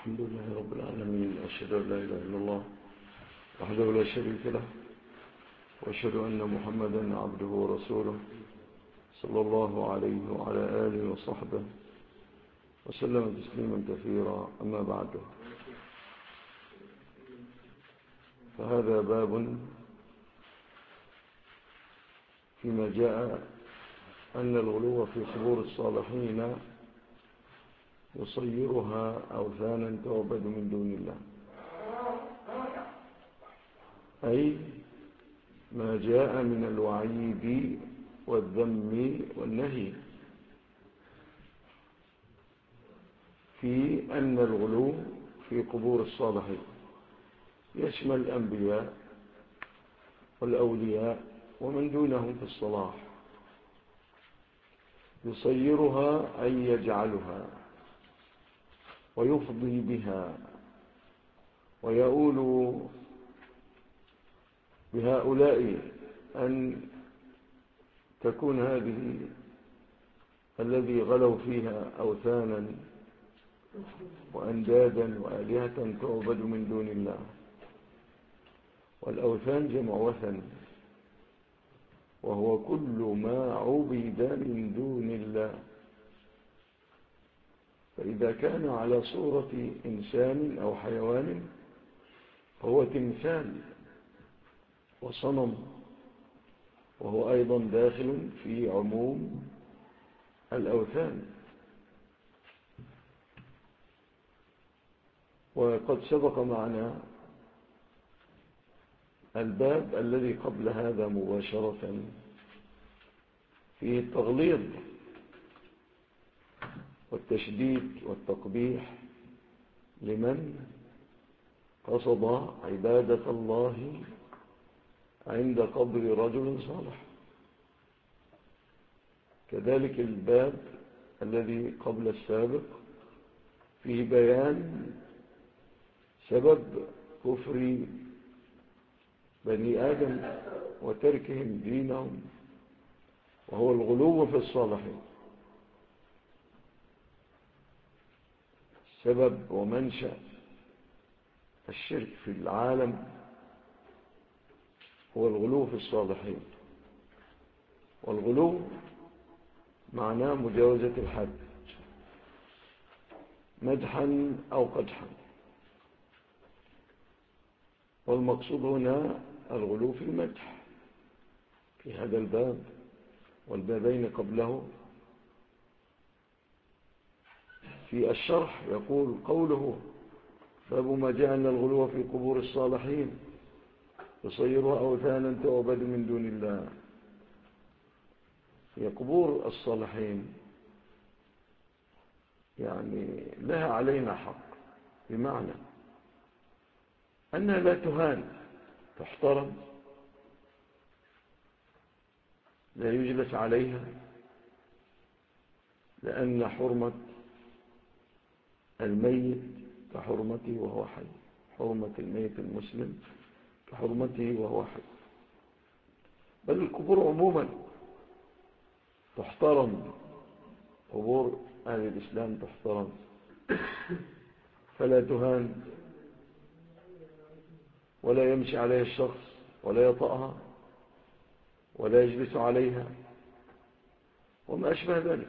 الحمد لله رب العالمين، أشهد أن لا إله إلا الله وحده لا شريك له، وأشهد أن محمدا عبده ورسوله صلى الله عليه وعلى آله وصحبه وسلم تسليما كثيرا. أما بعد، فهذا باب فيما جاء أن الغلو في قبور الصالحين يصيرها أوثانا تعبد من دون الله، أي ما جاء من الوعيد والذم والنهي في أن الغلو في قبور الصالحين يشمل الأنبياء والأولياء ومن دونهم في الصلاح، يصيرها أي يجعلها ويفضي بها ويؤول بهؤلاء أن تكون هذه الذي غلوا فيها أوثانا وأندادا وآلهة تعبد من دون الله. والأوثان جمع وثن، وهو كل ما عبد من دون الله، فإذا كان على صورة إنسان أو حيوان فهو تمثال وصنم، وهو أيضا داخل في عموم الأوثان. وقد سبق معنا الباب الذي قبل هذا مباشرة فيه التغليظ والتشديد والتقبيح لمن قصد عبادة الله عند قبر رجل صالح. كذلك الباب الذي قبل السابق فيه بيان سبب كفر بني آدم وتركهم دينهم، وهو الغلو في الصالحين. سبب ومنشأ الشرك في العالم هو الغلو في الصالحين، والغلو معناه مجاوزة الحد مدحا أو قدحا، والمقصود هنا الغلو في المدح في هذا الباب والبابين قبله. في الشرح يقول قوله باب ما جاء أن الغلو في قبور الصالحين يصيرها أوثانا تعبد من دون الله. هي قبور الصالحين يعني لها علينا حق، بمعنى أنها لا تهان، تحترم، لا يجلس عليها، لأن حرمة الميت كحرمته وهو حي، حرمة الميت المسلم كحرمته وهو حي. بل القبور عموما تحترم، قبور أهل الإسلام تحترم فلا تهان، ولا يمشي عليها الشخص ولا يطأها ولا يجلس عليها وما أشبه ذلك.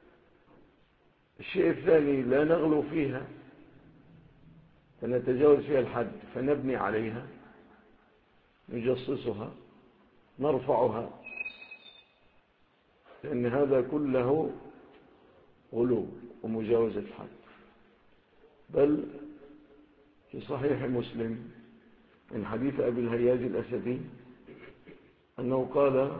الشيء الثاني، لا نغلو فيها فنتجاوز فيها الحد فنبني عليها، نجصصها، نرفعها، لأن هذا كله غلو ومجاوزة الحد. بل في صحيح مسلم من حديث أبي الهياج الأسدي أنه قال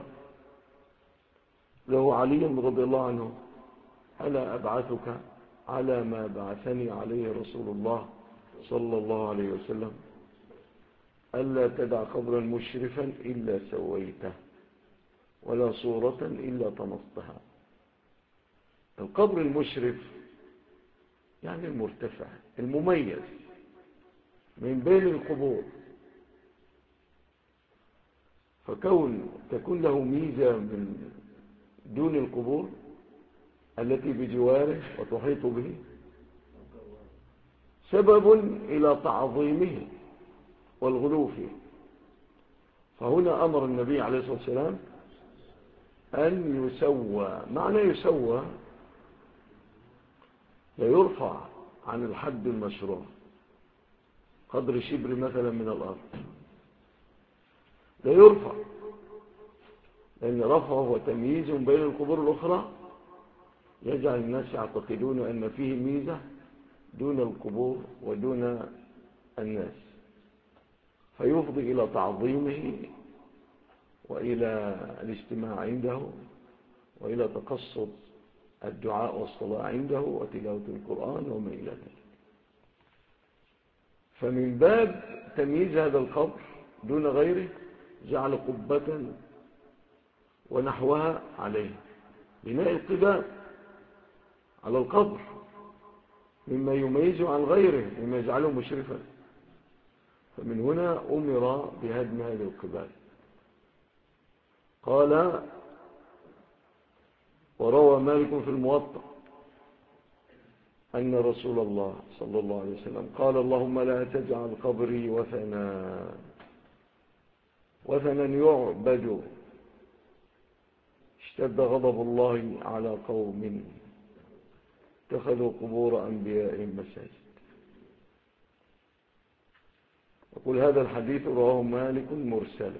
له علي رضي الله عنه: ألا أبعثك على ما بعثني عليه رسول الله صلى الله عليه وسلم، ألا تدع قبرا مشرفا إلا سويته ولا صورة إلا طمستها. القبر المشرف يعني المرتفع المميز من بين القبور، فكون تكون له ميزة من دون القبور التي بجواره وتحيط به سبب إلى تعظيمه والغلو فيه. فهنا أمر النبي عليه الصلاة والسلام أن يسوى. معنى يسوى لا يرفع عن الحد المشروع قدر شبر مثلا من الأرض، لا يرفع، لأن رفعه وتمييز بين القبور الأخرى يجعل الناس يعتقدون أن فيه ميزة دون القبور ودون الناس، فيفضي إلى تعظيمه وإلى الاجتماع عنده وإلى تقصد الدعاء والصلاة عنده وتلاوة القرآن وما إلى ذلك. فمن باب تمييز هذا القبر دون غيره جعل قبة ونحوها عليه، بناء القباب على القبر مما يميزه عن غيره، مما يجعله مشرفا. فمن هنا أمر بهدم هذه القباب. قال: وروى مالك في الموطأ أن رسول الله صلى الله عليه وسلم قال: اللهم لا تجعل قبري وثنا يعبد. اشتد غضب الله على قوم اتخذوا قبور أنبيائهم مساجد. يقول: هذا الحديث رواه مالك مرسلا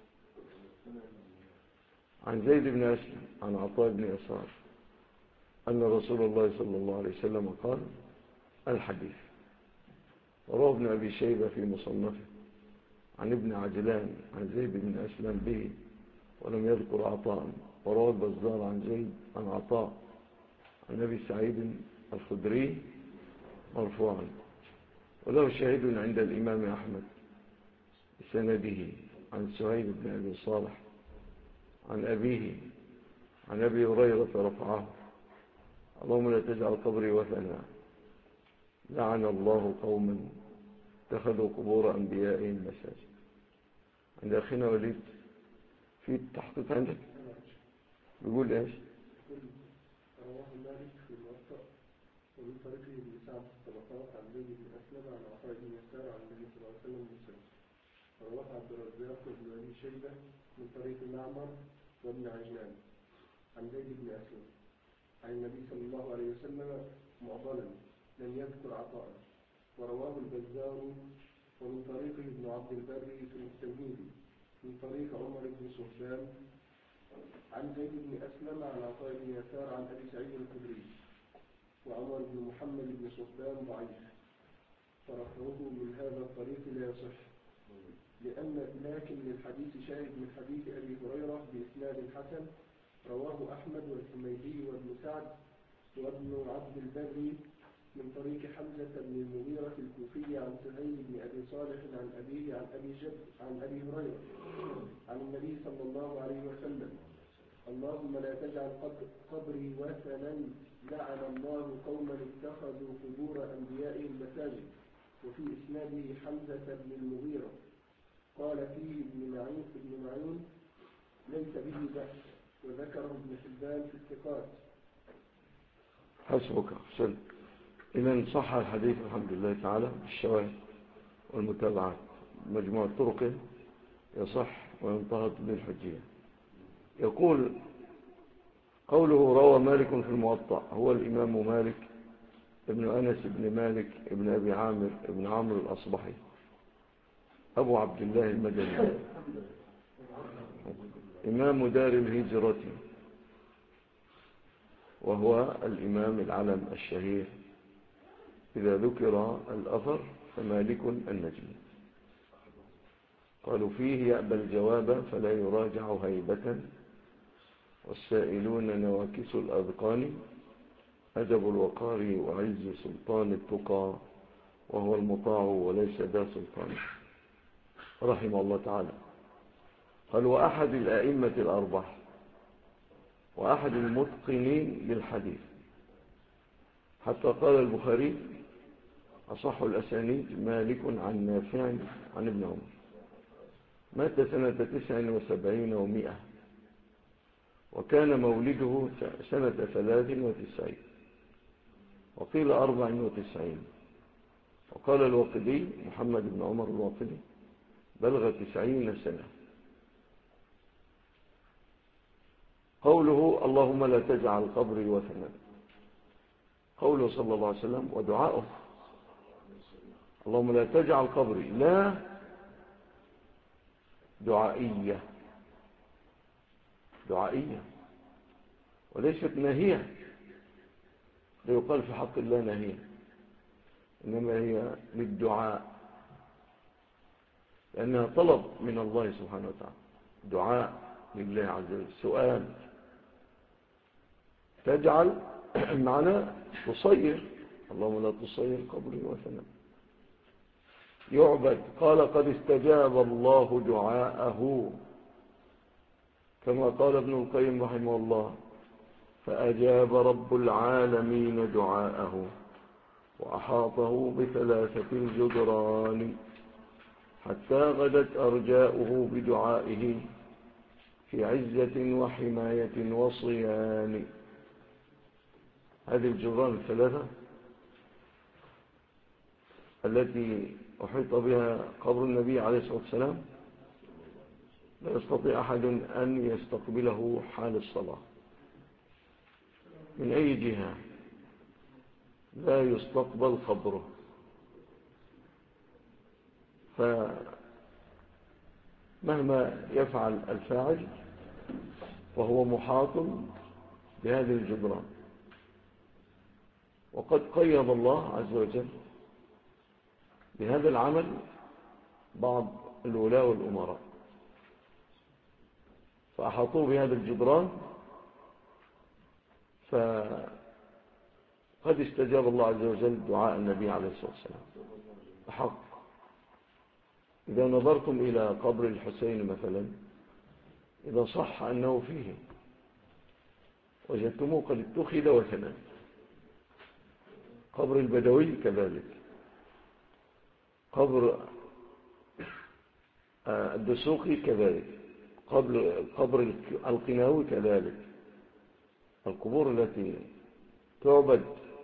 عن زيد بن أسلم عن عطاء بن يسار أن رسول الله صلى الله عليه وسلم قال. الحديث رواه ابن أبي شيبة في مصنفه عن ابن عجلان عن زيد بن أسلم به ولم يذكر عطاء. ورواه البزار عن زيد عن عطاء عن أبي سعيد الخدري مرفوعا، وله شاهد عند الإمام أحمد بسنده عن سهيل بن أبي صالح عن أبيه عن أبي هريرة رفعه: اللهم لا تجعل قبري وثنا لعن الله قوما اتخذوا قبور أنبيائهم مساجد. عند أخينا وليد في التحقيق عندك بيقول إيش؟ رواه مالك في الموطأ ومن طريقه ابن سعد في الطبقات عن زيد بن أسلم عن عطاء بن يسار عن النبي صلى الله عليه وسلم مرسلا. ورواه عبد الرزاق وابن أبي شيبة من طريق معمر وابن عجلان عن زيد بن أسلم عن النبي صلى الله عليه وسلم معضلا لم يذكر عطاء. ورواه البزار ومن طريقه ابن عبد البر في التمهيد من طريق عمر بن صهبان عن زيد بن أسلم عن عطاء بن يسار عن أبي سعيد الخدري. وعمر بن محمد بن صهبان ضعيف، فرفعه من هذا الطريق لا يصح، لكن للحديث شاهد من حديث أبي هريرة بإسناد حسن رواه أحمد والحميدي وابن سعد وابن عبد البر من طريق حمزة بن المغيرة الكوفي عن سهيل بن أبي صالح عن أبيه عن أبي هريرة عن النبي صلى الله عليه وسلم: اللهم لا تجعل قبري وثنا لعن الله قوما اتخذوا قبور أنبيائهم مساجد. وفي إسناده حمزة بن المغيرة. قال فيه ابن معين ليس به بأس، وذكره ابن حبان في الثقات. حسبك أحسن. إذن صح الحديث الحمد لله تعالى بالشواهد والمتابعات، مجموعة طرقه يصح وينتهض بالحجية. يقول: قوله روى مالك في الموطأ هو الإمام مالك ابن أنس بن مالك ابن أبي عامر ابن عمرو الأصبحي أبو عبد الله المدني، إمام دار الهجرة، وهو الإمام العلم الشهير. إذا ذكر الأثر فمالك النجم. قالوا فيه يأبى الجواب فلا يراجع هيبة، والسائلون نواكس الأذقان، أدب الوقار وعز سلطان التقى، وهو المطاع وليس ذا سلطان، رحمه الله تعالى. قال: وأحد الأئمة الأربعة وأحد المتقنين للحديث، حتى قال البخاري: أصح الأسانيد مالك عن نافع عن ابن عمر. مات سنة 79 و100، وكان مولده سنة 93 وقيل 94. وقال الواقدي محمد بن عمر الواقدي بلغ 90 سنة. قوله اللهم لا تجعل قبري وثنا، قوله صلى الله عليه وسلم ودعاؤه اللهم لا تجعل قبري، لا دعائية وليست ناهية، لا يقال في حق الله ناهية، إنما هي للدعاء، لأنها طلب من الله سبحانه وتعالى، دعاء لله عز وجل، سؤال. تجعل معنى تصير، اللهم لا تصير قبري وثنا يعبد. قال قد استجاب الله دعاءه، كما قال ابن القيم رحمه الله فأجاب رب العالمين دعاءه وأحاطه بثلاثة الجدران حتى غدت أرجاؤه بدعائه في عزة وحماية وصيان. هذه الجدران الثلاثة التي أحيط بها قبر النبي عليه الصلاة والسلام لا يستطيع أحد أن يستقبله حال الصلاة من أي جهة، لا يستقبل قبره. فمهما يفعل الفاعل وهو محاط بهذه الجدران. وقد قيض الله عز وجل بهذا العمل بعض الولاة والأمراء فأحاطوا بهذا الجدران، فقد استجاب الله عز وجل دعاء النبي عليه الصلاة والسلام حق. إذا نظرتم إلى قبر الحسين مثلا، إذا صح أنه فيه وجدتموه قد اتخذ وثنا. قبر البدوي كذلك، قبر الدسوقي كذلك، قبر القناوي كذلك. القبور التي تعبد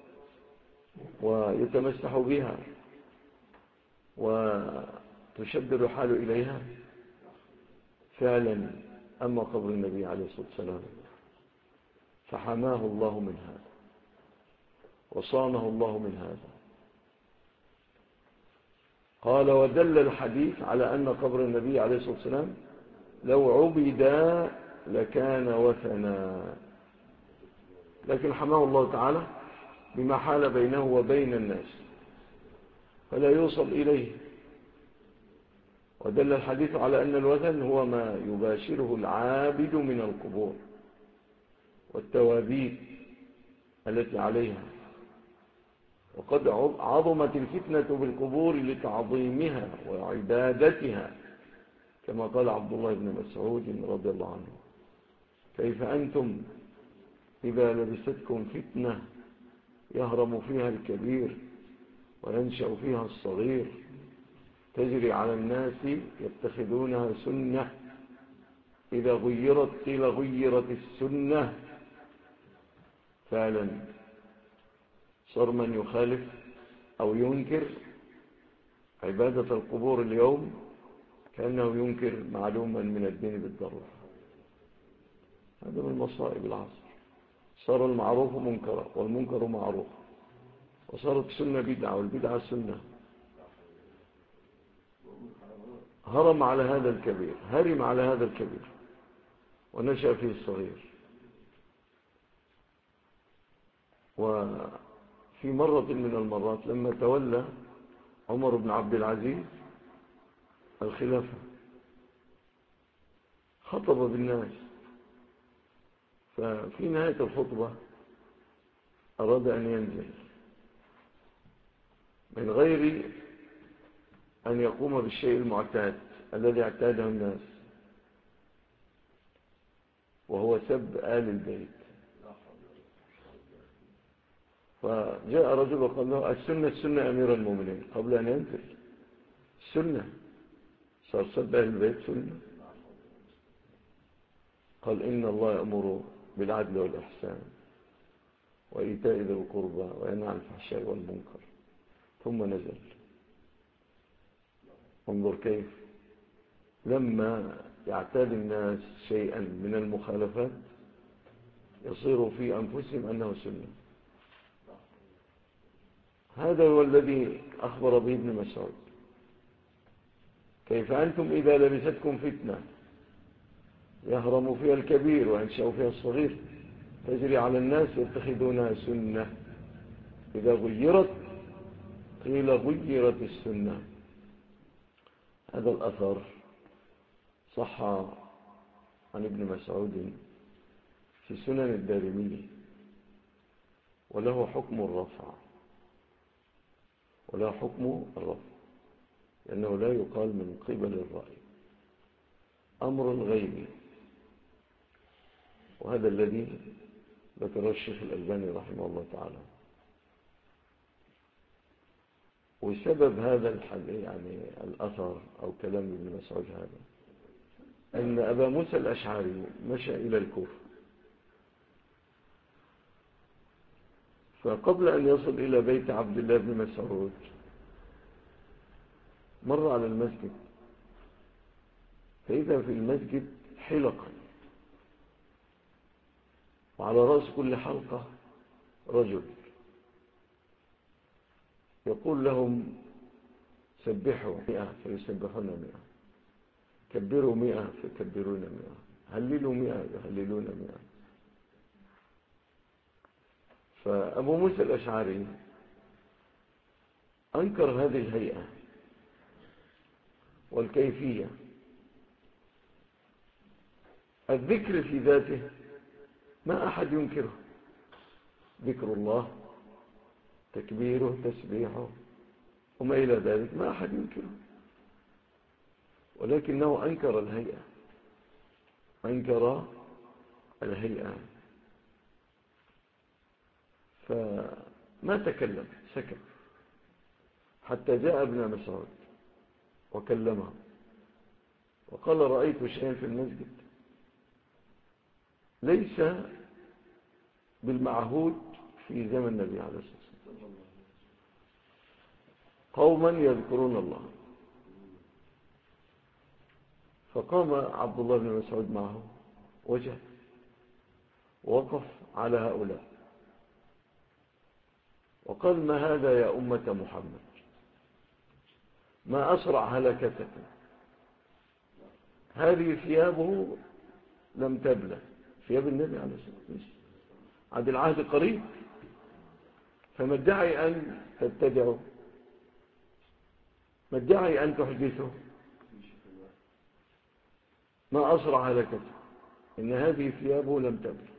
ويتمسح بها وتشد الرحال إليها فعلا. أما قبر النبي عليه الصلاة والسلام فحماه الله من هذا وصانه الله من هذا. قال ودل الحديث على أن قبر النبي عليه الصلاة والسلام لو عبد لكان وثنا، لكن حماه الله تعالى بما حال بينه وبين الناس فلا يوصل إليه. ودل الحديث على أن الوثن هو ما يباشره العابد من القبور والتوابيت التي عليها. وقد عظمت الفتنة بالقبور لتعظيمها وعبادتها، كما قال عبد الله بن مسعود رضي الله عنه كيف أنتم إذا لبستكم فتنة يهرم فيها الكبير وينشأ فيها الصغير تجري على الناس يتخذونها سنة، إذا غيرت قيل غيرت السنة. فعلا صار من يخالف أو ينكر عبادة القبور اليوم كأنه ينكر معلوما من الدين بالضرورة. هذا من مصائب العصر. صار المعروف منكرا والمنكر معروف، وصارت السنة بدعة والبدعة سنة. هرم على هذا الكبير ونشأ فيه الصغير. وفي مرة من المرات لما تولى عمر بن عبد العزيز الخلافة خطب بالناس، ففي نهاية الخطبة أراد أن ينزل من غير أن يقوم بالشيء المعتاد الذي اعتاده الناس، وهو سب آل البيت. فجاء رجل وقال له السنة أمير المؤمنين، قبل أن ينزل السنة صار سب آل البيت سنة. قال إن الله يأمر بالعدل والإحسان وإيتاء ذي القربى وينهى عن الفحشاء والمنكر. ثم نزل. انظر كيف لما يعتاد الناس شيئا من المخالفات يصير في أنفسهم أنه سنة. هذا هو الذي أخبر به ابن مسعود: كيف أنتم إذا لبستكم فتنة يهرم فيها الكبير وينشأ فيها الصغير تجري على الناس يتخذونها سنة، إذا غيرت قيل غيرت السنة. هذا الأثر صح عن ابن مسعود في سنن الدارمي، وله حكم الرفع، وله حكم الرفع، لأنه لا يقال من قبل الرأي، أمر غيبي. وهذا الذي ذكره الشيخ الألباني رحمه الله تعالى. وسبب هذا يعني الأثر أو كلام ابن مسعود هذا أن أبا موسى الأشعري مشى إلى الكوفة، فقبل أن يصل إلى بيت عبد الله بن مسعود مر على المسجد، فإذا في المسجد حلقا، وعلى رأس كل حلقة رجل يقول لهم: سبحوا 100 فيسبحون 100، كبروا 100 فيكبرون 100، هللوا 100 يهللون 100. فأبو موسى الأشعري أنكر هذه الهيئة والكيفية. الذكر في ذاته ما أحد ينكره، ذكر الله تكبيره تسبيحه وما إلى ذلك ما أحد ينكره، ولكنه أنكر الهيئة، أنكر الهيئة، فما تكلم، سكت حتى جاء ابن مسعود وكلمه وقال: رأيت شيئا في المسجد ليس بالمعهود في زمن النبي عليه الصلاة والسلام، قوما يذكرون الله. فقام عبد الله بن مسعود معه وجاء ووقف على هؤلاء وقال: ما هذا يا أمة محمد؟ ما أسرع هلكتكم، هذه ثيابه لم تبلى، ثياب النبي عليه الصلاة والسلام عاد العهد قريب، فما ادعي أن تبتدعوا، ما ادعي أن تحدثوا، ما أسرع هلكته، إن هذه ثيابه لم تبلى.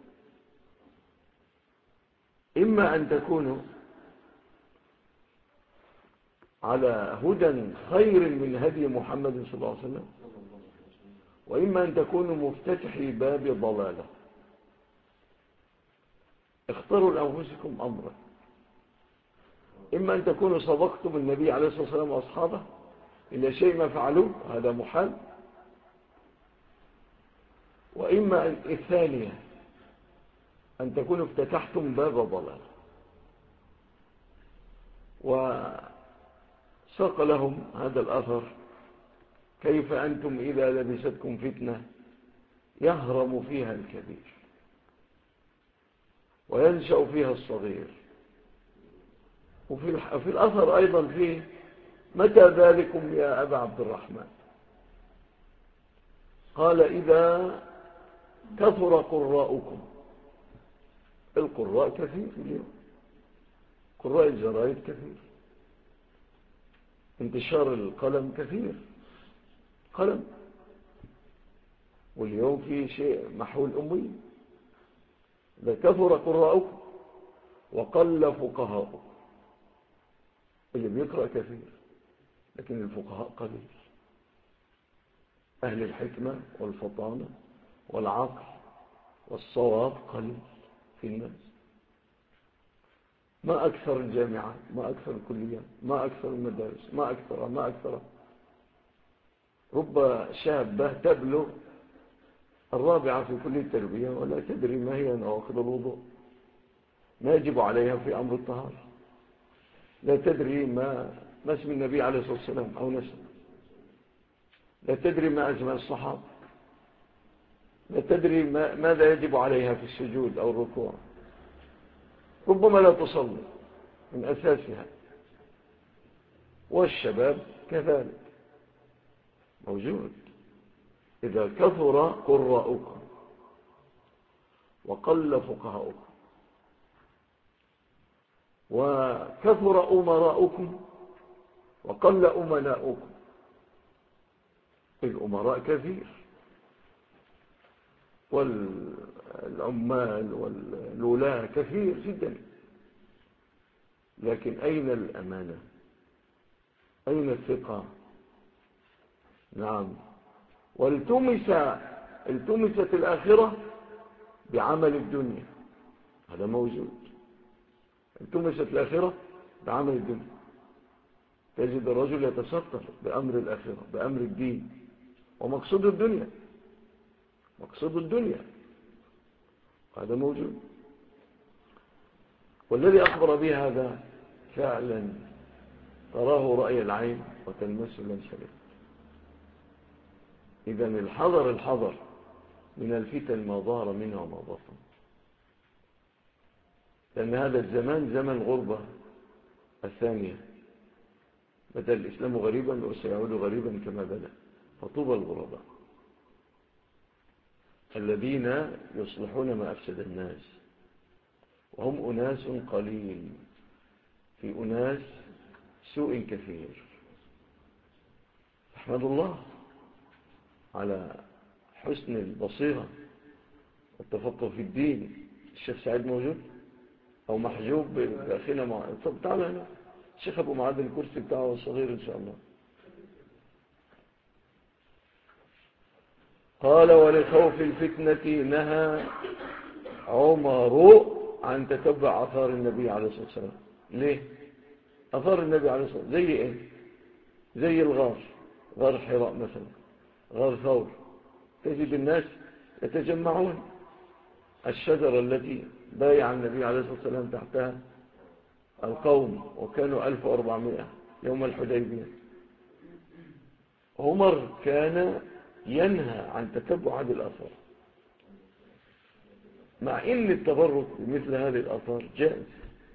إما أن تكونوا على هدى خير من هدي محمد صلى الله عليه وسلم، وإما أن تكونوا مفتتحي باب ضلالة. اختاروا لأنفسكم أمرا: إما أن تكونوا صدقتم النبي عليه الصلاة والسلام وأصحابه إلى شيء ما فعلوه، هذا محال، وإما الثانية أن تكونوا افتتحتم باب ضلال. وساق لهم هذا الأثر: كيف أنتم إذا لبستكم فتنة يهرم فيها الكبير وينشأ فيها الصغير. وفي الأثر أيضا فيه: متى ذلكم يا أبا عبد الرحمن؟ قال: إذا كثر قراءكم. القراء كثير اليوم، قراء الجرائد كثير، انتشار القلم كثير، قلم، واليوم في شيء محو الأمي. إذا كثر قراءكم وقل فقهاؤكم. اللي بيقرأ كثير لكن الفقهاء قليل، أهل الحكمة والفطانة والعقل والصواب قليل في الناس. ما أكثر الجامعات، ما أكثر الكليات، ما أكثر المدارس، ما أكثر. رب شابة تبلغ 4 في كلية التربية ولا تدري ما هي نواقض الوضوء، ما يجب عليها في أمر الطهارة. لا تدري ما اسم النبي عليه الصلاة والسلام أو نسب، لا تدري ما أسماء الصحابة، لا تدري ماذا يجب عليها في السجود أو الركوع، ربما لا تصلي من أساسها. والشباب كذلك موجود. إذا كثر قراؤكم وقل فقهاؤكم وكثر أمراؤكم وقل أمناؤكم، الأمراء كثير والعمال والولاة كثير جدا، لكن أين الأمانة؟ أين الثقة؟ نعم. والتمست الآخرة بعمل الدنيا، هذا موجود. التمست الآخرة بعمل الدنيا، تجد الرجل يتستر بأمر الآخرة بأمر الدين، ومقصود الدنيا، مقصود الدنيا، هذا موجود. والذي أخبر به هذا فعلا تراه رأي العين وتلمسه الأنسلين. إذن الحذر من الفتن ما ظهر منها وما بطن، لأن هذا الزمان زمن غربة الثانية، بدأ الإسلام غريبا وسيعود غريبا كما بدأ، فطوبى الغرباء الذين يصلحون ما أفسد الناس، وهم أناس قليل في أناس سوء كثير. أحمد الله على حسن البصيرة والتفقه في الدين. الشيخ سعيد موجود أو محجوب بأخينا طب تعالى هنا الشيخ أبو معاذ، الكرسي بتاعه صغير إن شاء الله. قال ولخوف الفتنة نهى عمر عن تتبع آثار النبي عليه الصلاة والسلام. ليه؟ آثار النبي عليه الصلاة والسلام زي إيه؟ زي الغار، غار حراء مثلا، غار ثور، تجد الناس يتجمعون. الشجرة التي بايع النبي عليه الصلاة والسلام تحتها القوم، وكانوا 1400 يوم الحديبية. عمر كان ينهى عن تتبع هذه الآثار، مع إن التبرك بمثل هذه الآثار جائز،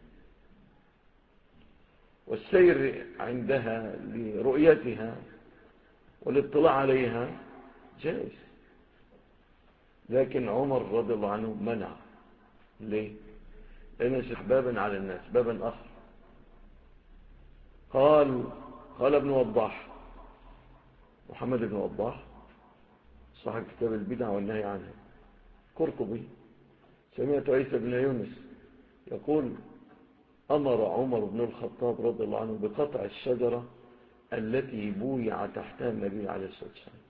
والسير عندها لرؤيتها والاطلاع عليها جائز، لكن عمر رضي الله عنه منع. ليه؟ لأن استحبابا على الناس، بابا آخر. قال ابن وضاح، محمد بن وضاح صاحب كتاب البدع والنهي عنها، قرطبي، سمعت عيسى بن يونس يقول أمر عمر بن الخطاب رضي الله عنه بقطع الشجرة التي بويع تحتها النبي عليه الصلاة والسلام،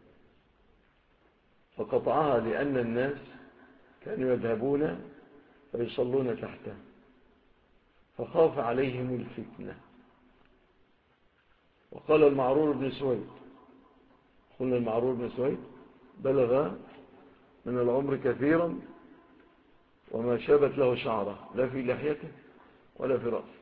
فقطعها لأن الناس كانوا يذهبون فيصلون تحتها، فخاف عليهم الفتنة. وقال المعرور بن سويد، قلنا المعرور بن سويد بلغ من العمر كثيرا وما شابت له شعره لا في لحيته ولا في رأسه.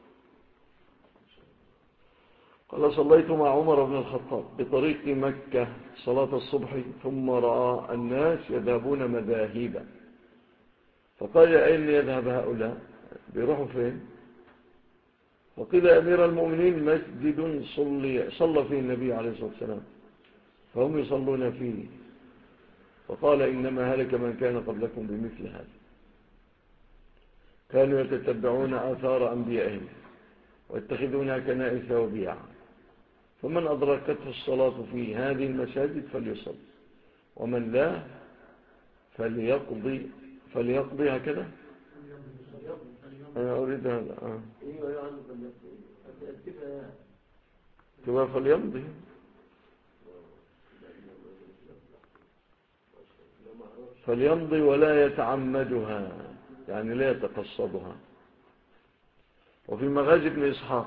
قال صليت مع عمر بن الخطاب بطريق مكة صلاة الصبح، ثم رأى الناس يذهبون مذاهبا، فقال أين يذهب هؤلاء؟ بيروحوا فين؟ فقيل أمير المؤمنين مسجد صلى فيه النبي عليه الصلاة والسلام فهم يصلون فيه. فقال إنما هلك من كان قبلكم بمثل هذا، كانوا يتتبعون آثار أنبيائهم ويتخذونها كنائس وبيعا، فمن أدركته الصلاة في هذه المساجد فليصل، ومن لا فليقضي هكذا. أنا أريد هذا كما فليمضي، فليمضي ولا يتعمدها، يعني لا يتقصدها. وفي مغازي بن إسحاق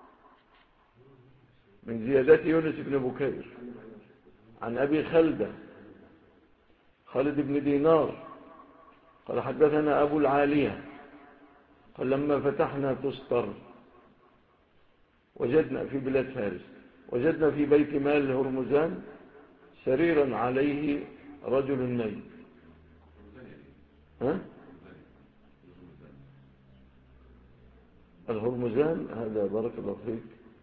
من زيادات يونس بن بكير عن أبي خالد خالد بن دينار قال حدثنا أبو العالية قال لما فتحنا تستر وجدنا في بلاد فارس، وجدنا في بيت مال هرمزان سريرا عليه رجل ميت. ها؟ الهرمزان هذا بارك الله فيك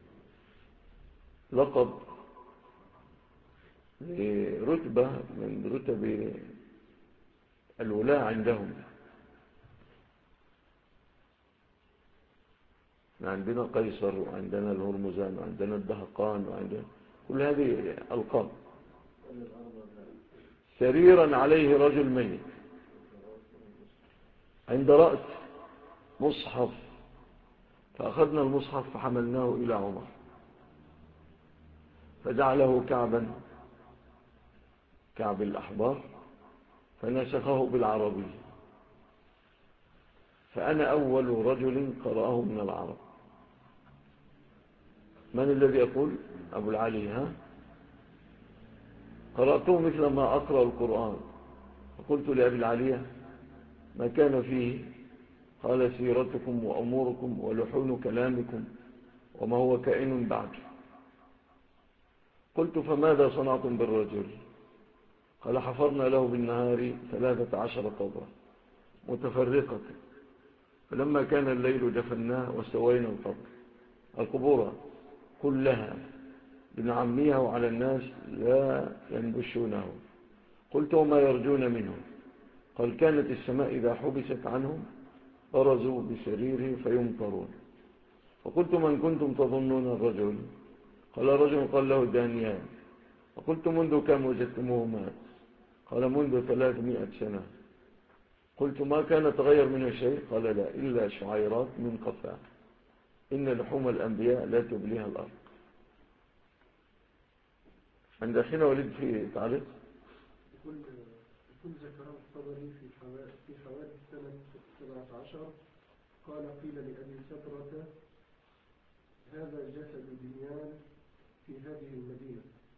لقب لرتبة من رتب الولاة عندهم. عندنا قيصر وعندنا الهرمزان وعندنا الدهقان وعندنا كل هذه ألقاب. سريرا عليه رجل ميت عند رأس مصحف، فأخذنا المصحف فحملناه إلى عمر فجعله كعب الأحبار فنسخه بالعربي، فأنا أول رجل قرأه من العرب. من الذي يقول؟ أبو العلي. ها؟ قرأته مثل ما أقرأ القرآن، فقلت لأبي العلي ما كان فيه؟ قال سيرتكم وأموركم ولحون كلامكم وما هو كائن بعد. قلت فماذا صنعتم بالرجل؟ قال حفرنا له بالنهار 13 قبرا متفرقة، فلما كان الليل دفناه وسوينا القبور كلها لنعميها وعلى الناس لا ينبشونه. قلت وما يرجون منه؟ قال كانت السماء إذا حبست عنهم برزوا بسريره فيمطرون. فقلت من كنتم تظنون الرجل؟ قال رجل قال له دانيال. فقلت منذ كم وجدتموه مات؟ قال منذ 300 سنة. قلت ما كان تغير منه شيء؟ قال لا إلا شعيرات من قفاه، إن لحوم الأنبياء لا تبليها الأرض. عند أخينا وليد في تعليق يكون ذكره الطبري في حوادث سنة 17 قال قيل لأبي سبرة هذا جسد بنيان في هذه المدينة.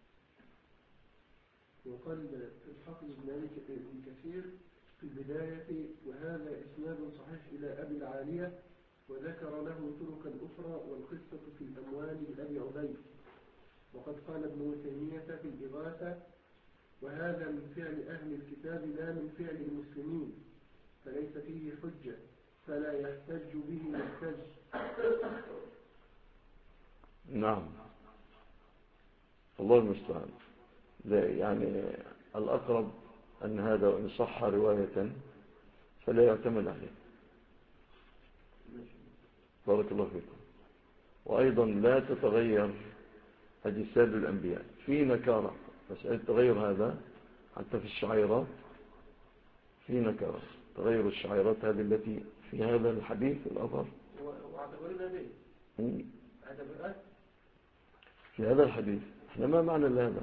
وقال الحافظ ابن كثير في البداية وهذا إسناد صحيح إلى أبي العالية، وذكر له طرقا أخرى والقصة في الأموال لأبي عبيد. وقد قال ابن تيمية في الإغاثة وهذا من فعل أهل الكتاب لا من فعل المسلمين، فليس فيه حجة فلا يحتج به يحتج. نعم الله المستعان. يعني الأقرب أن هذا وإن صح رواية فلا يعتمد عليه. بارك الله فيكم. وأيضا لا تتغير أجساد الأنبياء في نكارة، مسألة تغير هذا حتى في الشعيرات في نكارة. تغير الشعيرات هذه التي في هذا الحديث الأثر في هذا الحديث احنا ما معنى لهذا؟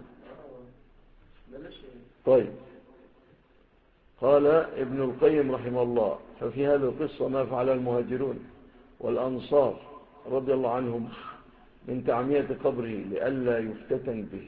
طيب قال ابن القيم رحمه الله ففي هذه القصة ما فعل المهاجرون والأنصار رضي الله عنهم من تعمية قبره لئلا يفتتن به،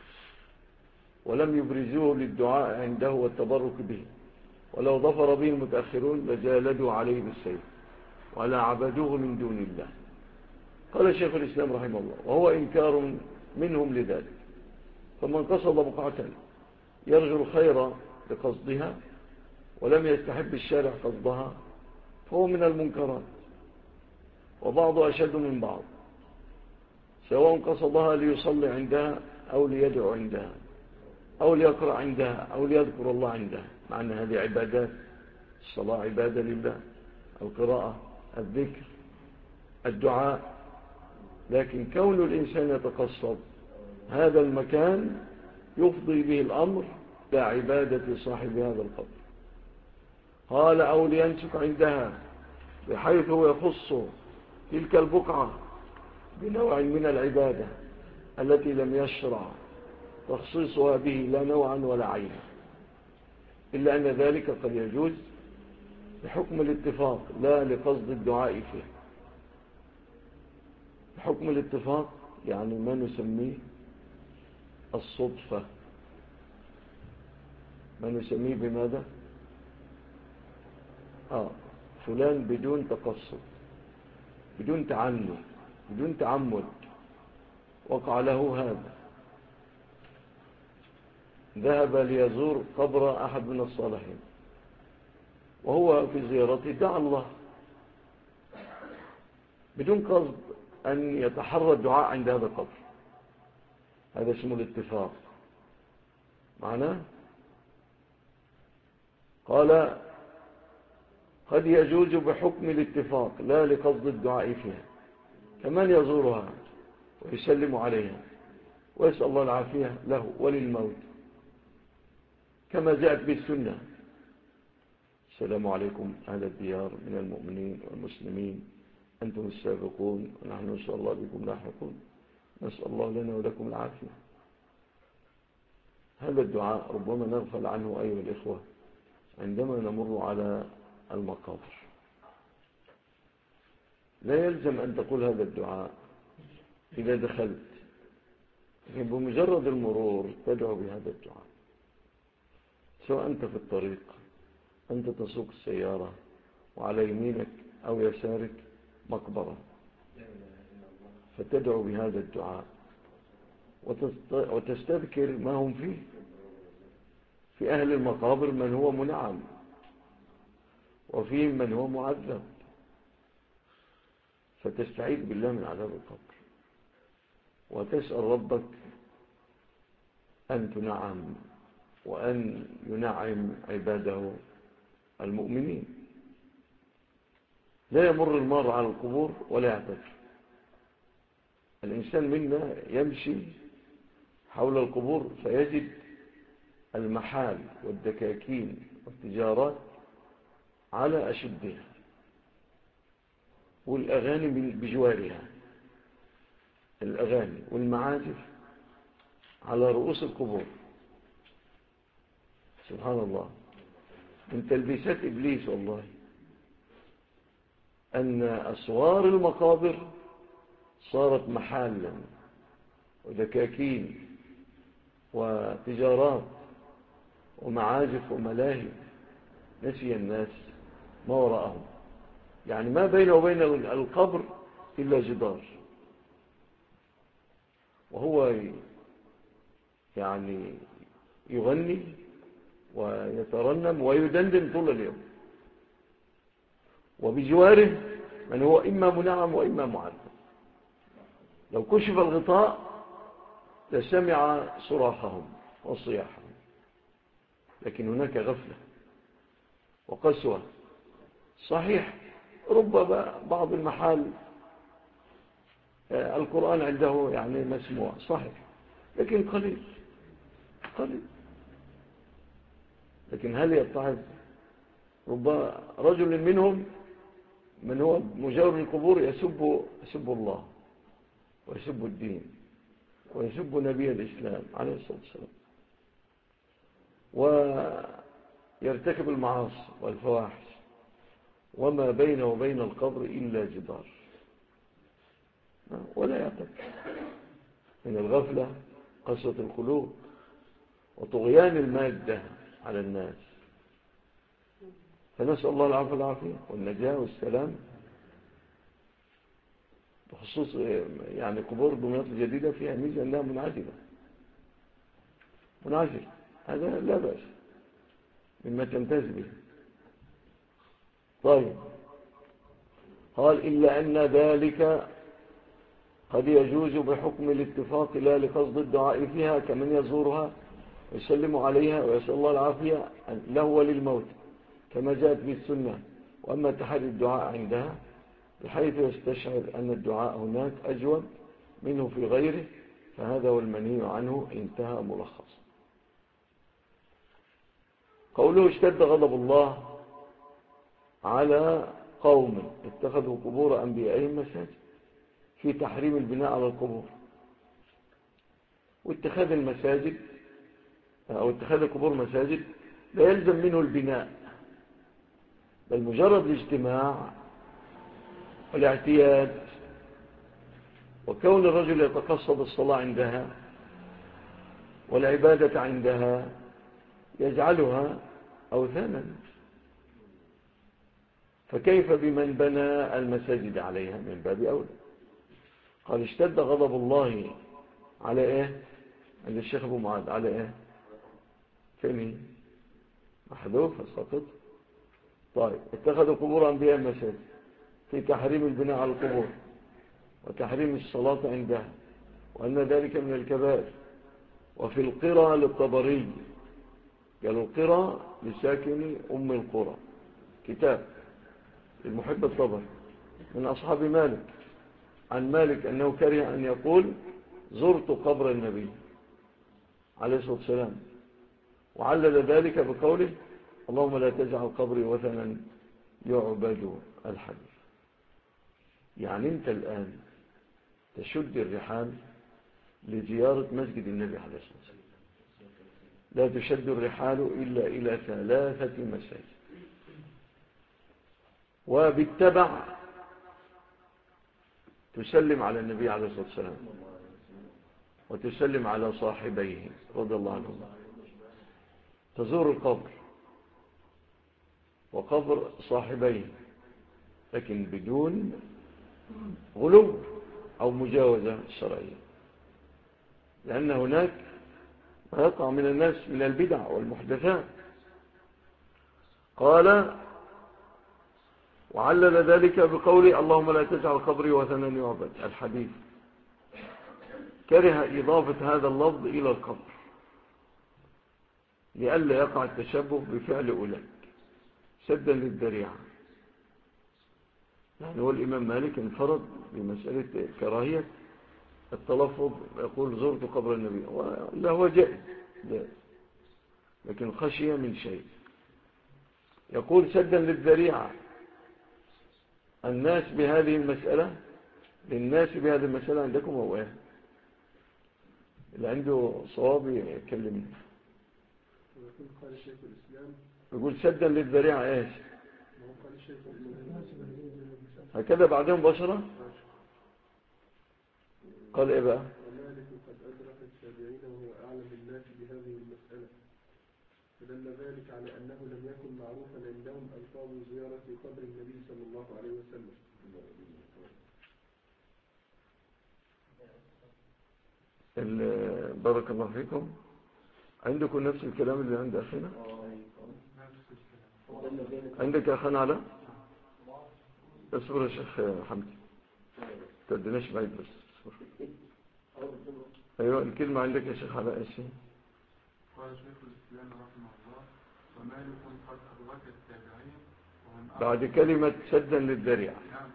ولم يبرزوه للدعاء عنده والتبرك به، ولو ظفر به المتأخرون لجالدوا عليه بالسيف ولا عبدوه من دون الله. قال شيخ الإسلام رحمه الله وهو إنكار منهم لذلك، فمن قصد بقعة يرجو الخير لقصدها ولم يستحب الشارع قصدها فهو من المنكرات، وبعض أشد من بعض، سواء قصدها ليصلي عندها أو ليدعو عندها أو ليقرأ عندها أو ليذكر الله عندها، مع أن هذه عبادات. الصلاة عبادة لله، القراءة، الذكر، الدعاء. لكن كون الإنسان يتقصد هذا المكان يفضي به الأمر إلى عبادة صاحب هذا القبر. قال أو لينسك عندها بحيث يخص تلك البقعة بنوع من العبادة التي لم يشرع تخصيصها به لا نوعا ولا عينا، إلا أن ذلك قد يجوز بحكم الاتفاق لا لقصد الدعاء فيه. بحكم الاتفاق يعني ما نسميه الصدفة، ما نسميه بماذا؟ فلان بدون تقصد بدون تعني بدون تعمد وقع له هذا، ذهب ليزور قبر أحد من الصالحين، وهو في زيارته دعا الله بدون قصد أن يتحرى الدعاء عند هذا القبر. هذا اسمه الاتفاق. معناه قال قد يجوز بحكم الاتفاق لا لقصد الدعاء فيها، كمان يزورها ويسلم عليها ويسأل الله العافية له وللموت، كما جاءت بالسنة: السلام عليكم أهل الديار من المؤمنين والمسلمين، أنتم السابقون ونحن إن شاء الله بكم لاحقون، نسأل الله لنا ولكم العافية. هذا الدعاء ربما نغفل عنه أيها الإخوة عندما نمر على المقابر. لا يلزم أن تقول هذا الدعاء إذا دخلت، لكن بمجرد المرور تدعو بهذا الدعاء، سواء أنت في الطريق، أنت تسوق السيارة وعلى يمينك أو يسارك مقبرة، فتدعو بهذا الدعاء وتستذكر ما هم فيه. في أهل المقابر من هو منعم، وفيهم من هو معذب، فتستعيذ بالله من عذاب القبر وتسأل ربك أن تنعم وأن ينعم عباده المؤمنين. لا يمر المار على القبور ولا يعتذر. الإنسان منا يمشي حول القبور فيجد المحال والدكاكين والتجارات على أشدها، والأغاني بجوارها، الأغاني والمعازف على رؤوس القبور. سبحان الله، من تلبيسات إبليس والله أن أسوار المقابر صارت محالا ودكاكين وتجارات ومعازف وملاهي، نسي الناس ما وراءهم. يعني ما بينه وبين القبر إلا جدار، وهو يعني يغني ويترنم ويدندن طول اليوم، وبجواره من هو إما منعم وإما معذب. لو كشف الغطاء لسمع صراخهم وصياحهم، لكن هناك غفلة وقسوة. صحيح ربما بعض المحال القرآن عنده يعني مسموع، صحيح، لكن قليل. لكن هل يتعظ؟ ربما رجل منهم من هو مجاور القبور يسب الله ويسب الدين ويسب نبي الإسلام عليه الصلاة والسلام، ويرتكب المعاصي والفواحش، وما بينه وبين القبر إلا جدار، ولا يعتقد. من الغفلة قسوة القلوب وطغيان المادة على الناس. فنسأل الله العافية والعافية والنجاة والسلام. بخصوص يعني قبور دمياط الجديدة فيها ميزة أنها منعزلة، هذا لا بأس مما تمتاز به. طيب، قال إلا أن ذلك قد يجوز بحكم الاتفاق لا لقصد الدعاء فيها، كمن يزورها ويسلم عليها ويسأل الله العافية له وللموت، كما جاءت به السنة. وأما تحري الدعاء عندها بحيث يستشعر أن الدعاء هناك أجود منه في غيره، فهذا هو المنهي عنه. انتهى ملخص. قوله اشتد غضب الله على قوم اتخذوا قبور أنبيائهم مساجد، في تحريم البناء على القبور. واتخاذ المساجد أو اتخاذ القبور مساجد لا يلزم منه البناء، بل مجرد الاجتماع والاعتياد، وكون الرجل يتقصد الصلاة عندها والعبادة عندها يجعلها أوثانا، فكيف بمن بنى المساجد عليها؟ من باب أولى. قال اشتد غضب الله على ايه عند الشيخ ابو معاذ على ايه فين محذوف سقط. طيب اتخذوا قبور انبياء مساجد في تحريم البناء على القبور وتحريم الصلاة عندها وأن ذلك من الكبائر. وفي القرى للطبري قالوا القرى لساكن أم القرى كتاب المحب الطبري من أصحاب مالك عن مالك أنه كره أن يقول زرت قبر النبي عليه الصلاة والسلام وعلل ذلك بقوله اللهم لا تجعل قبري وثنا يعبد الحديث. يعني أنت الآن تشد الرحال لزيارة مسجد النبي عليه الصلاة والسلام لا تشد الرحال إلا إلى 3 مساجد وبالتبع تسلم على النبي عليه الصلاة والسلام وتسلم على صاحبيه رضي الله عنهم تزور القبر وقبر صاحبيه لكن بدون غلو أو مجاوزة شرعية لأن هناك ما يقع من الناس من البدع والمحدثات. قال وعلل ذلك بقول اللهم لا تجعل قبري وثنا يعبد الحديث. كره إضافة هذا اللفظ إلى القبر لئلا يقع التشبه بفعل أولئك سدا للذريعة. يعني هو الإمام مالك انفرد بمسألة كراهية التلفظ يقول زرت قبر النبي لا هو جائز لكن خشية من شيء. يقول سدا للذريعة الناس بهذه المسألة للناس بهذه المسألة عندكم هو ايه اللي عنده صواب يكلمني. يقول سدا للذريعة ايش هكذا بعدين بشرة قال ايه بقى ومالك قد أدرك التابعين وهو أعلم الناس بهذه المسألة فدل ذلك على أنه لم يكن معروفا عندهم ألفاظ زيارة قبر النبي صلى الله عليه وسلم. بارك الله فيكم. عندكم نفس الكلام اللي عند أخينا عندك أخنا على اصبر يا شيخ حمدي تدناش بعيد بس اصبر. ايوه الكلمة عندك يا شيخ على ايش قال شيخ الإسلام رحمه الله ومالك قد أدرك التابعين بعد كلمة سدا للذريعة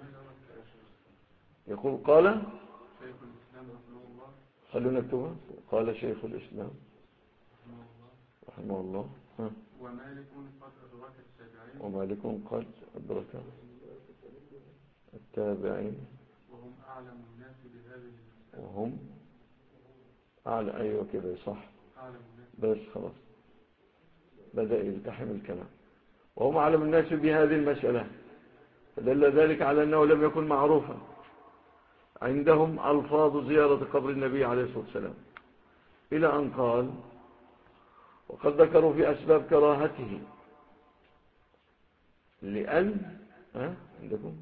يقول قال شيخ الإسلام رحمه الله خلونا نكتبها قال شيخ الإسلام رحمه الله ومالك قد أدرك التابعين ومالك قد أدرك التابعين وهم أعلم الناس بهذه المسألة وهم أعلم أيوة كده صح أعلم الناس بس خلاص بدأ يلتحم الكلام وهم أعلم الناس بهذه المسألة فدل ذلك على أنه لم يكن معروفا عندهم ألفاظ زيارة قبر النبي عليه الصلاة والسلام إلى أن قال وقد ذكروا في أسباب كراهته عندكم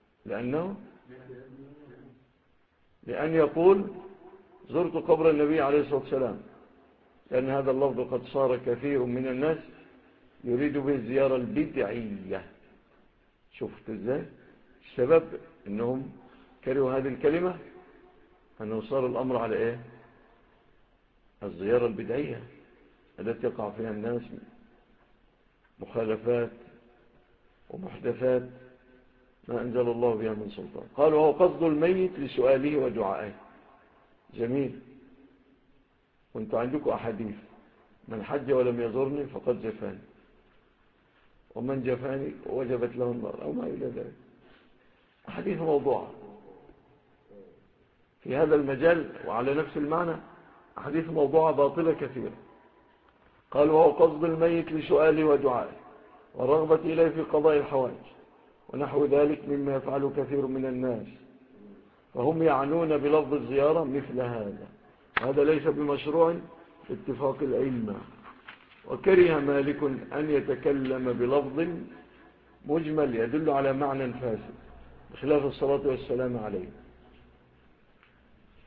لأن يقول زرت قبر النبي عليه الصلاة والسلام لأن هذا اللفظ قد صار كثير من الناس يريد به الزيارة البدعية. شفت ازاي السبب انهم كرهوا هذه الكلمة انه صار الامر على ايه الزيارة البدعية التي يقع فيها الناس مخالفات ومحدثات ما أنزل الله بها من سلطان. قال وهو قصد الميت لسؤاله ودعائه. جميل. وانتوا عندكم أحاديث من حج ولم يزورني فقد جفاني ومن جفاني وجبت له النار أو ما إلى ذلك. أحاديث موضوعة في هذا المجال وعلى نفس المعنى أحاديث موضوعة باطلة كثيرة. قال وهو قصد الميت لسؤاله ودعائه والرغبة إليه في قضاء الحوائج ونحو ذلك مما يفعل كثير من الناس فهم يعنون بلفظ الزيارة مثل هذا وهذا ليس بمشروع باتفاق الأئمة. وكره مالك أن يتكلم بلفظ مجمل يدل على معنى فاسد بخلاف الصلاة والسلام عليه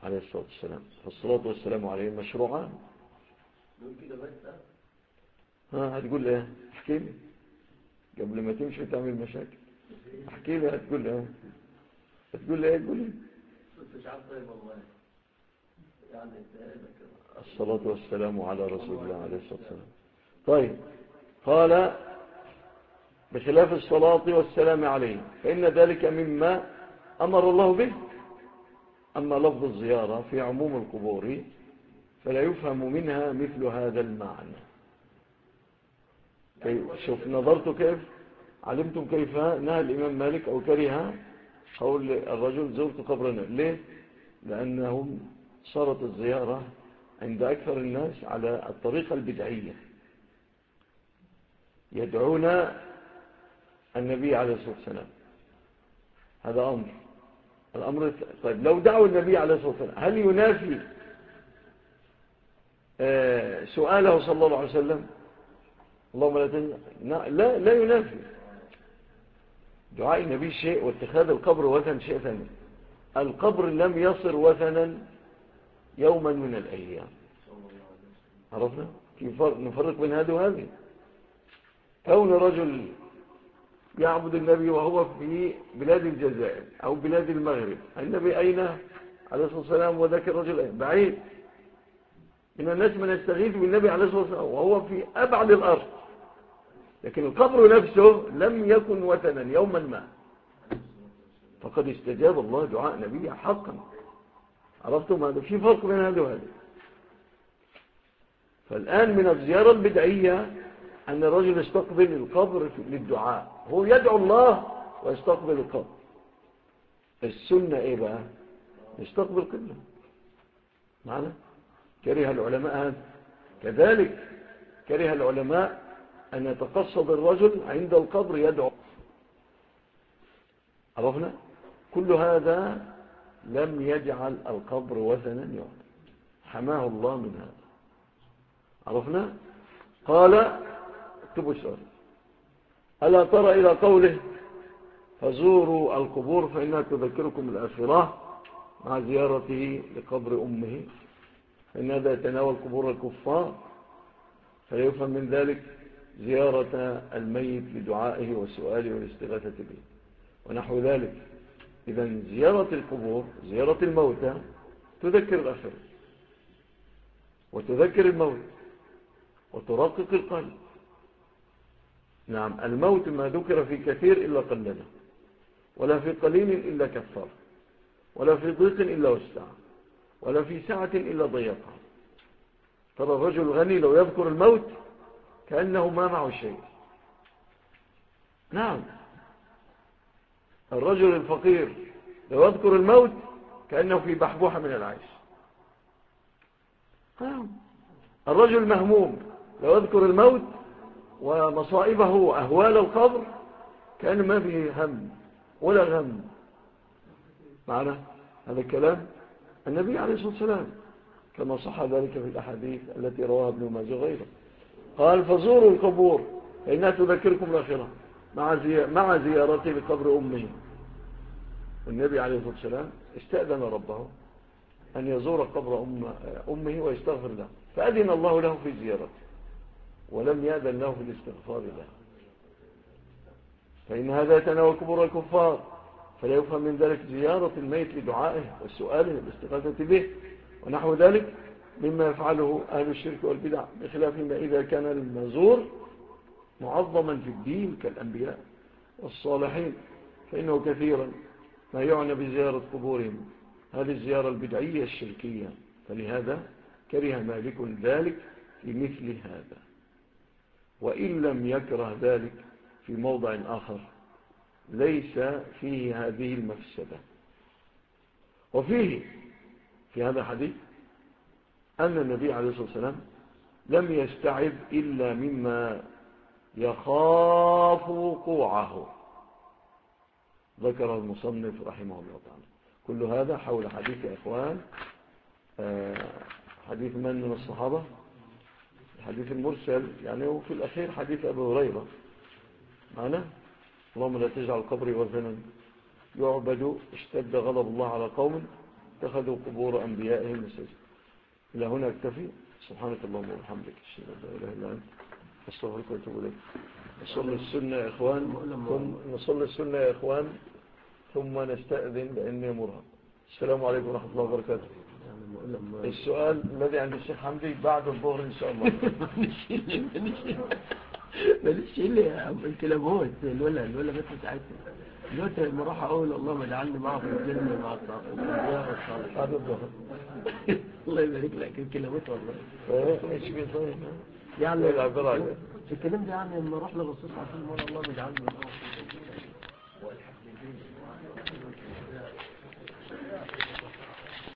عليه الصلاة والسلام، فالصلاة والسلام عليه مشروعان. نقول كده بس. هتقول ايه؟ احكي لي قبل ما تمشي وتعمل مشاكل. احكي لي هتقول ايه؟ هتقول لي ايه؟ قول لي. مش عارف طيب والله يعني. الصلاة والسلام على رسول الله عليه الصلاة والسلام. طيب، قال بخلاف الصلاة والسلام عليه فإن ذلك مما أمر الله به. أما لفظ الزيارة في عموم القبور فلا يفهم منها مثل هذا المعنى. شوف نظرت كيف علمتم كيف نهى الإمام مالك أو كره قول الرجل زرت قبرنا. ليه؟ لأنهم صارت الزيارة عند أكثر الناس على الطريقة البدعية، يدعون النبي عليه الصلاة والسلام. هذا الأمر. طيب لو دعوا النبي عليه الصلاة والسلام هل ينافي سؤاله صلى الله عليه وسلم؟ اللهم لا تنسى. لا ينافي. دعاء النبي شيء واتخاذ القبر وثن شيء ثاني. القبر لم يصر وثنا يوما من الأيام. عرفنا كيف نفرق بين هذا وهذه؟ كون رجل يعبد النبي وهو في بلاد الجزائر أو بلاد المغرب، النبي أين عليه الصلاة والسلام وذاك الرجل أين؟ بعيد. من الناس من يستغيث بالنبي عليه الصلاة والسلام وهو في أبعد الأرض، لكن القبر نفسه لم يكن وثنا يوما ما، فقد استجاب الله دعاء نبيه حقا. عرفتم هذا؟ في فرق بين هذا وهذا. فالآن من الزيارة البدعية أن الرجل يستقبل القبر للدعاء، هو يدعو الله ويستقبل القبر. السنة إيه بقى؟ يستقبل قبله. معنا؟ كره العلماء هذا. كذلك كره العلماء أن يتقصد الرجل عند القبر يدعو. عرفنا؟ كل هذا لم يجعل القبر وثنا يعبد، حماه الله من هذا. عرفنا؟ قال اكتبوا السؤال. ألا ترى إلى قوله فزوروا القبور فإنها تذكركم الآخرة مع زيارته لقبر أمه، فإن هذا يتناول قبور الكفار، فلا يفهم من ذلك زيارة الميت لدعائه وسؤاله والاستغاثة به ونحو ذلك. إذن زيارة القبور، زيارة الموتى تذكر الآخرة وتذكر الموت وترقق القلب. نعم، الموت ما ذكر في كثير إلا قلنا، ولا في قليل إلا كثر، ولا في ضيق إلا وسع، ولا في سعة إلا ضيقها. ترى الرجل الغني لو يذكر الموت كأنه ما معه شيء. نعم، الرجل الفقير لو يذكر الموت كأنه في بحبوحة من العيش. نعم، الرجل المهموم لو يذكر الموت ومصائبه وأهوال القبر كأن ما فيه هم ولا غم. معنا هذا الكلام النبي عليه الصلاة والسلام كما صح ذلك في الأحاديث التي رواها ابن ماجه غيره. قال فزوروا القبور فإنها تذكركم الآخرة مع زيارته لقبر أمه. والنبي عليه الصلاة والسلام استأذن ربه أن يزور قبر أمه ويستغفر له، فأذن الله له في زيارته ولم يأذن له في الاستغفار له. فإن هذا يتناول قبور الكفار، فلا يفهم من ذلك زيارة الميت لدعائه والسؤال والاستغاثة به ونحو ذلك مما يفعله أهل الشرك والبدع، بخلاف ما إذا كان المزور معظما في الدين كالأنبياء والصالحين، فإنه كثيرا ما يعنى بزيارة قبورهم هذه الزيارة البدعية الشركية. فلهذا كره مالك ذلك في مثل هذا، وإن لم يكره ذلك في موضع آخر ليس فيه هذه المفسدة. وفيه في هذا الحديث أن النبي عليه الصلاة والسلام لم يستعذ إلا مما يخاف وقوعه، ذكر المصنف رحمه الله تعالى. كل هذا حول حديث يا إخوان، حديث من الصحابة؟ الحديث المرسل يعني، وفي الأخير حديث أبي هريرة معنا. اللهم لا تجعل قبري وثنا يعبد اشتد غضب الله على قوم اتخذوا قبور أنبيائهم مساجد. إلى هنا اكتفي. سبحانك اللهم وبحمدك أشهد أن لا إله إلا أنت أستغفرك وأتوب إليك. نصلي السنة يا إخوان ثم نستأذن لأني مرهق. السلام عليكم ورحمة الله وبركاته. السؤال الذي عند الشيخ حمدي بعد الظهر إن شاء الله. ماليش اللي يا عم الكلامات الولا بس ساعتها دلوقتي لما راح اقول اللهم اجعلني معه في الجنه مع الصالحين والصالحين بعد الظهر. الله يبارك لك الكلامات والله ايش بيصير يعني العبارة الكلام ده يعني لما اروح للرسول صلى الله عليه وسلم اللهم اجعلني معه